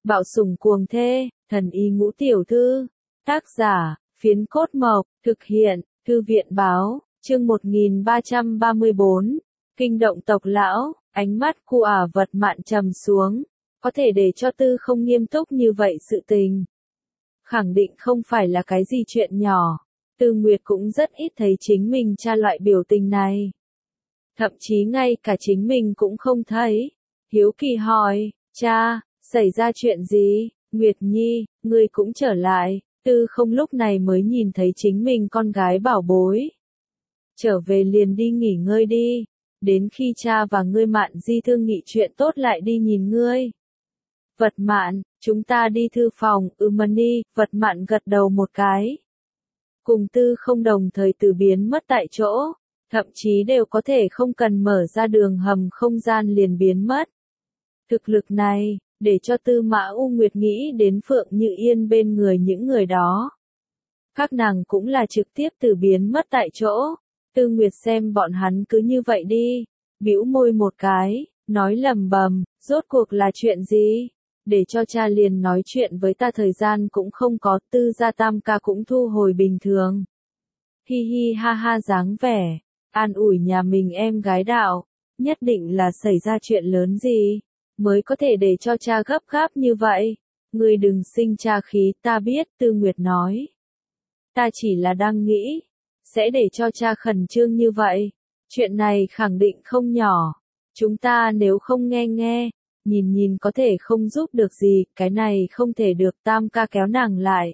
Bạo sủng cuồng thê, thần y ngũ tiểu thư. Tác giả, Phiến Cốt Mộc, thực hiện, Thư viện báo, chương 1334, kinh động tộc lão, ánh mắt của Ả Vật Mạn trầm xuống, có thể để cho Tư không nghiêm túc như vậy sự tình. Khẳng định không phải là cái gì chuyện nhỏ, Tư Nguyệt cũng rất ít thấy chính mình cha loại biểu tình này. Thậm chí ngay cả chính mình cũng không thấy. Hiếu kỳ hỏi, cha, xảy ra chuyện gì? Nguyệt Nhi, ngươi cũng trở lại. Tư không lúc này mới nhìn thấy chính mình con gái bảo bối. Trở về liền đi nghỉ ngơi đi. Đến khi cha và ngươi Mạn Di thương nghị chuyện tốt lại đi nhìn ngươi. Vật Mạn, chúng ta đi thư phòng, Mani, Vật Mạn gật đầu một cái. Cùng Tư không đồng thời từ biến mất tại chỗ. Thậm chí đều có thể không cần mở ra đường hầm không gian liền biến mất. Thực lực này, để cho Tư Mã U Nguyệt nghĩ đến Phượng Như Yên bên người những người đó. Các nàng cũng là trực tiếp từ biến mất tại chỗ. Tư Nguyệt xem bọn hắn cứ như vậy đi, bĩu môi một cái, nói lầm bầm, rốt cuộc là chuyện gì? Để cho cha liền nói chuyện với ta thời gian cũng không có, Tư gia tam ca cũng thu hồi bình thường. Hi hi ha ha dáng vẻ, an ủi nhà mình em gái đạo, nhất định là xảy ra chuyện lớn gì, mới có thể để cho cha gấp gáp như vậy. Ngươi đừng sinh cha khí, ta biết, Tư Nguyệt nói. Ta chỉ là đang nghĩ, sẽ để cho cha khẩn trương như vậy. Chuyện này khẳng định không nhỏ. Chúng ta nếu không nghe, nhìn có thể không giúp được gì, cái này không thể được, tam ca kéo nàng lại.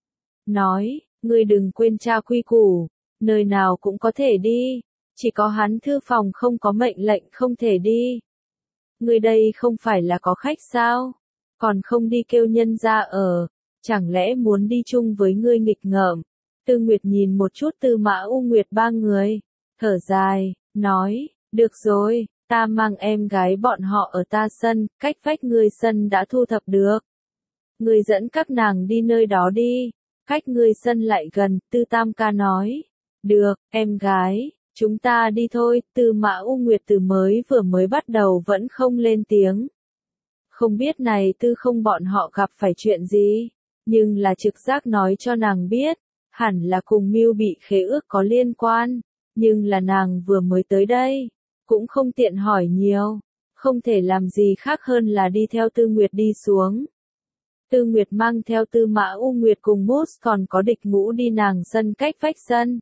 Nói, ngươi đừng quên cha quy củ, nơi nào cũng có thể đi, chỉ có hắn thư phòng không có mệnh lệnh không thể đi. Ngươi đây không phải là có khách sao? Còn không đi kêu nhân ra ở, chẳng lẽ muốn đi chung với ngươi nghịch ngợm? Tư Nguyệt nhìn một chút Tư Mã U Nguyệt ba người, thở dài, nói, được rồi, ta mang em gái bọn họ ở ta sân, cách vách ngươi sân đã thu thập được. Ngươi dẫn các nàng đi nơi đó đi, cách ngươi sân lại gần, Tư Tam ca nói. Được, em gái, chúng ta đi thôi. Tư Mã U Nguyệt từ vừa mới bắt đầu vẫn không lên tiếng. Không biết này Tư không bọn họ gặp phải chuyện gì, nhưng là trực giác nói cho nàng biết, hẳn là cùng mưu bị khế ước có liên quan, nhưng là nàng vừa mới tới đây, cũng không tiện hỏi nhiều, không thể làm gì khác hơn là đi theo Tư Nguyệt đi xuống. Tư Nguyệt mang theo Tư Mã U Nguyệt cùng Mốt còn có Địch Ngũ đi nàng sân cách vách sân.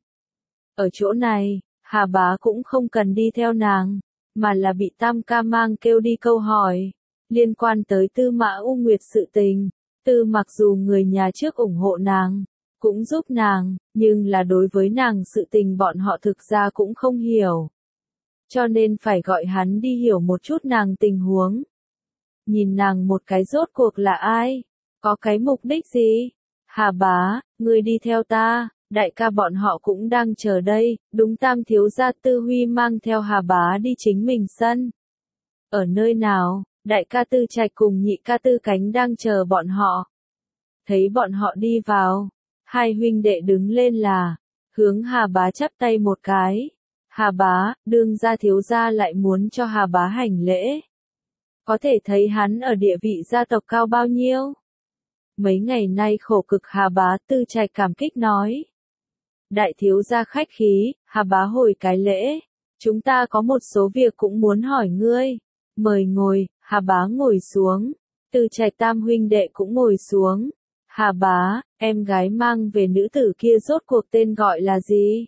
Ở chỗ này, Hà Bá cũng không cần đi theo nàng, mà là bị Tam ca mang kêu đi câu hỏi, liên quan tới Tư Mã U Nguyệt sự tình. Tư mặc dù người nhà trước ủng hộ nàng, cũng giúp nàng, nhưng là đối với nàng sự tình bọn họ thực ra cũng không hiểu. Cho nên phải gọi hắn đi hiểu một chút nàng tình huống. Nhìn nàng một cái rốt cuộc là ai? Có cái mục đích gì? Hà Bá, ngươi đi theo ta, đại ca bọn họ cũng đang chờ đây, đúng. Tam thiếu gia Tư Huy mang theo Hà Bá đi chính mình sân. Ở nơi nào? Đại ca Tư Trạch cùng nhị ca Tư Cánh đang chờ bọn họ. Thấy bọn họ đi vào, hai huynh đệ đứng lên là, hướng Hà Bá chắp tay một cái. Hà Bá, đương gia thiếu gia lại muốn cho Hà Bá hành lễ. Có thể thấy hắn ở địa vị gia tộc cao bao nhiêu. Mấy ngày nay khổ cực Hà Bá, Tư Trạch cảm kích nói. Đại thiếu gia khách khí, Hà Bá hồi cái lễ. Chúng ta có một số việc cũng muốn hỏi ngươi. Mời ngồi. Hà Bá ngồi xuống. Tư Trạch tam huynh đệ cũng ngồi xuống. Hà Bá, em gái mang về nữ tử kia rốt cuộc tên gọi là gì?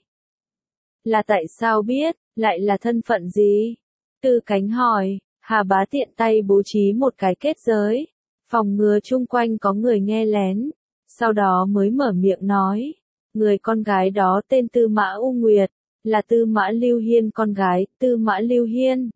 Là tại sao biết, lại là thân phận gì? Tư Cánh hỏi. Hà Bá tiện tay bố trí một cái kết giới, phòng ngừa chung quanh có người nghe lén, sau đó mới mở miệng nói, người con gái đó tên Tư Mã U Nguyệt, là Tư Mã Lưu Hiên con gái, Tư Mã Lưu Hiên.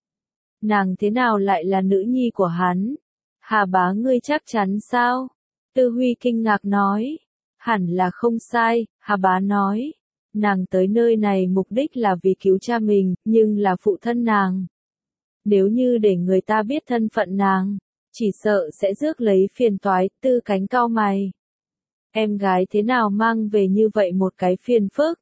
Nàng thế nào lại là nữ nhi của hắn? Hà Bá, ngươi chắc chắn sao? Tư Huy kinh ngạc nói, hẳn là không sai. Hà Bá nói, nàng tới nơi này mục đích là vì cứu cha mình, nhưng là phụ thân nàng. Nếu như để người ta biết thân phận nàng, chỉ sợ sẽ rước lấy phiền toái. Tư Cánh cau mày. Em gái thế nào mang về như vậy một cái phiền phức?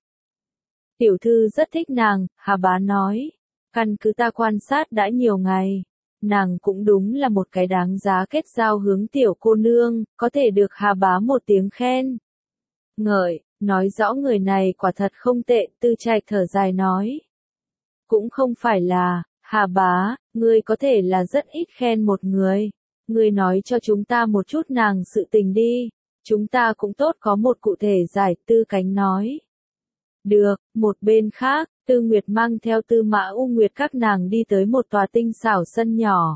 Tiểu thư rất thích nàng, Hà Bá nói. Căn cứ ta quan sát đã nhiều ngày, nàng cũng đúng là một cái đáng giá kết giao hướng tiểu cô nương, có thể được Hà Bá một tiếng khen ngợi, nói rõ người này quả thật không tệ, Tư Trạch thở dài nói. Cũng không phải là, Hà Bá, ngươi có thể là rất ít khen một người. Ngươi nói cho chúng ta một chút nàng sự tình đi, chúng ta cũng tốt có một cụ thể giải, Tư Cánh nói. Được, một bên khác, Tư Nguyệt mang theo Tư Mã U Nguyệt các nàng đi tới một tòa tinh xảo sân nhỏ.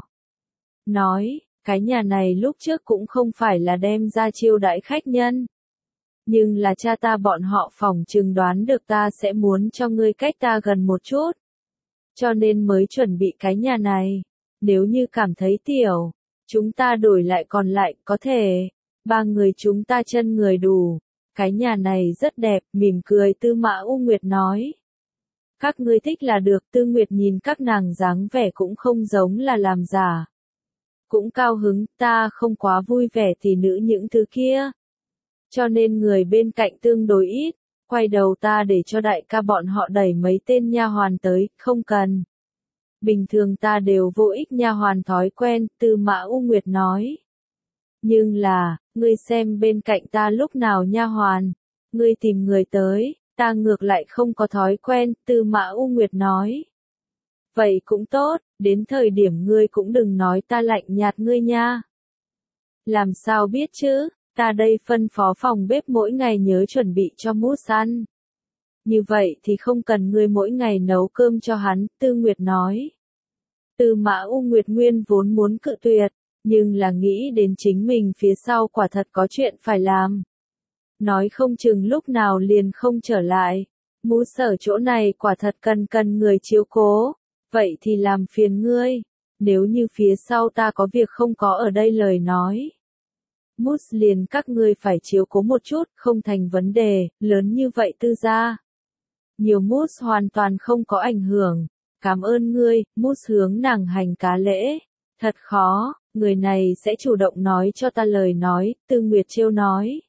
Nói, cái nhà này lúc trước cũng không phải là đem ra chiêu đãi khách nhân. Nhưng là cha ta bọn họ phỏng chừng đoán được ta sẽ muốn cho ngươi cách ta gần một chút. Cho nên mới chuẩn bị cái nhà này. Nếu như cảm thấy tiểu, chúng ta đổi lại còn lại, có thể. Ba người chúng ta chân người đủ. Cái nhà này rất đẹp, mỉm cười Tư Mã U Nguyệt nói. Các ngươi thích là được, Tư Nguyệt nhìn các nàng dáng vẻ cũng không giống là làm giả. Cũng cao hứng, ta không quá vui vẻ thì nữ những thứ kia. Cho nên người bên cạnh tương đối ít, quay đầu ta để cho đại ca bọn họ đẩy mấy tên nha hoàn tới, không cần. Bình thường ta đều vô ích nha hoàn thói quen, Tư Mã U Nguyệt nói. Nhưng là, ngươi xem bên cạnh ta lúc nào nha hoàn, ngươi tìm người tới, ta ngược lại không có thói quen, Tư Mã U Nguyệt nói. Vậy cũng tốt, đến thời điểm ngươi cũng đừng nói ta lạnh nhạt ngươi nha. Làm sao biết chứ, ta đây phân phó phòng bếp mỗi ngày nhớ chuẩn bị cho Mousse ăn. Như vậy thì không cần ngươi mỗi ngày nấu cơm cho hắn, Tư Nguyệt nói. Tư Mã U Nguyệt nguyên vốn muốn cự tuyệt, nhưng là nghĩ đến chính mình phía sau quả thật có chuyện phải làm. Nói không chừng lúc nào liền không trở lại. Mousse ở chỗ này quả thật cần người chiếu cố. Vậy thì làm phiền ngươi. Nếu như phía sau ta có việc không có ở đây lời nói. Mousse liền các ngươi phải chiếu cố một chút, không thành vấn đề, lớn như vậy Tư gia. Nhiều Mousse hoàn toàn không có ảnh hưởng. Cảm ơn ngươi, Mousse hướng nàng hành cá lễ. Thật khó, người này sẽ chủ động nói cho ta lời nói, Tư Nguyệt trêu nói.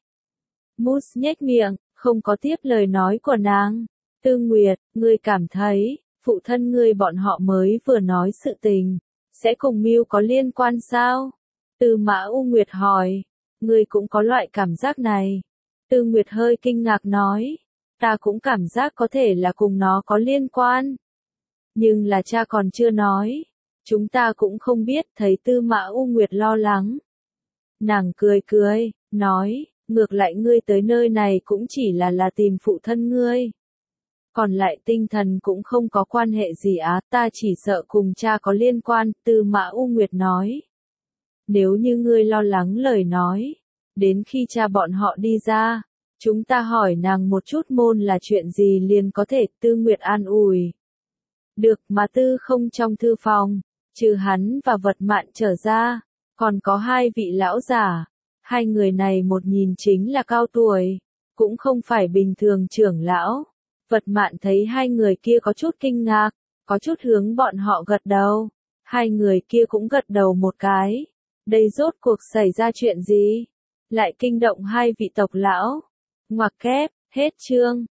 Mousse nhếch miệng, không có tiếp lời nói của nàng. Tư Nguyệt, ngươi cảm thấy, phụ thân ngươi bọn họ mới vừa nói sự tình, sẽ cùng Mưu có liên quan sao? Tư Mã U Nguyệt hỏi, ngươi cũng có loại cảm giác này. Tư Nguyệt hơi kinh ngạc nói, ta cũng cảm giác có thể là cùng nó có liên quan. Nhưng là cha còn chưa nói, chúng ta cũng không biết, thấy Tư Mã U Nguyệt lo lắng. Nàng cười cười, nói, ngược lại ngươi tới nơi này cũng chỉ là tìm phụ thân ngươi. Còn lại tinh thần cũng không có quan hệ gì á, ta chỉ sợ cùng cha có liên quan, Tư Mã U Nguyệt nói. Nếu như ngươi lo lắng lời nói, đến khi cha bọn họ đi ra, chúng ta hỏi nàng một chút môn là chuyện gì liền có thể, Tư Nguyệt an ủi. Được mà Tư không trong thư phòng, trừ hắn và Vật Mạn trở ra, còn có hai vị lão giả. Hai người này một nhìn chính là cao tuổi, cũng không phải bình thường trưởng lão. Vật Mạn thấy hai người kia có chút kinh ngạc, có chút hướng bọn họ gật đầu. Hai người kia cũng gật đầu một cái. Đây rốt cuộc xảy ra chuyện gì? Lại kinh động hai vị tộc lão. Ngoặc kép, hết chương.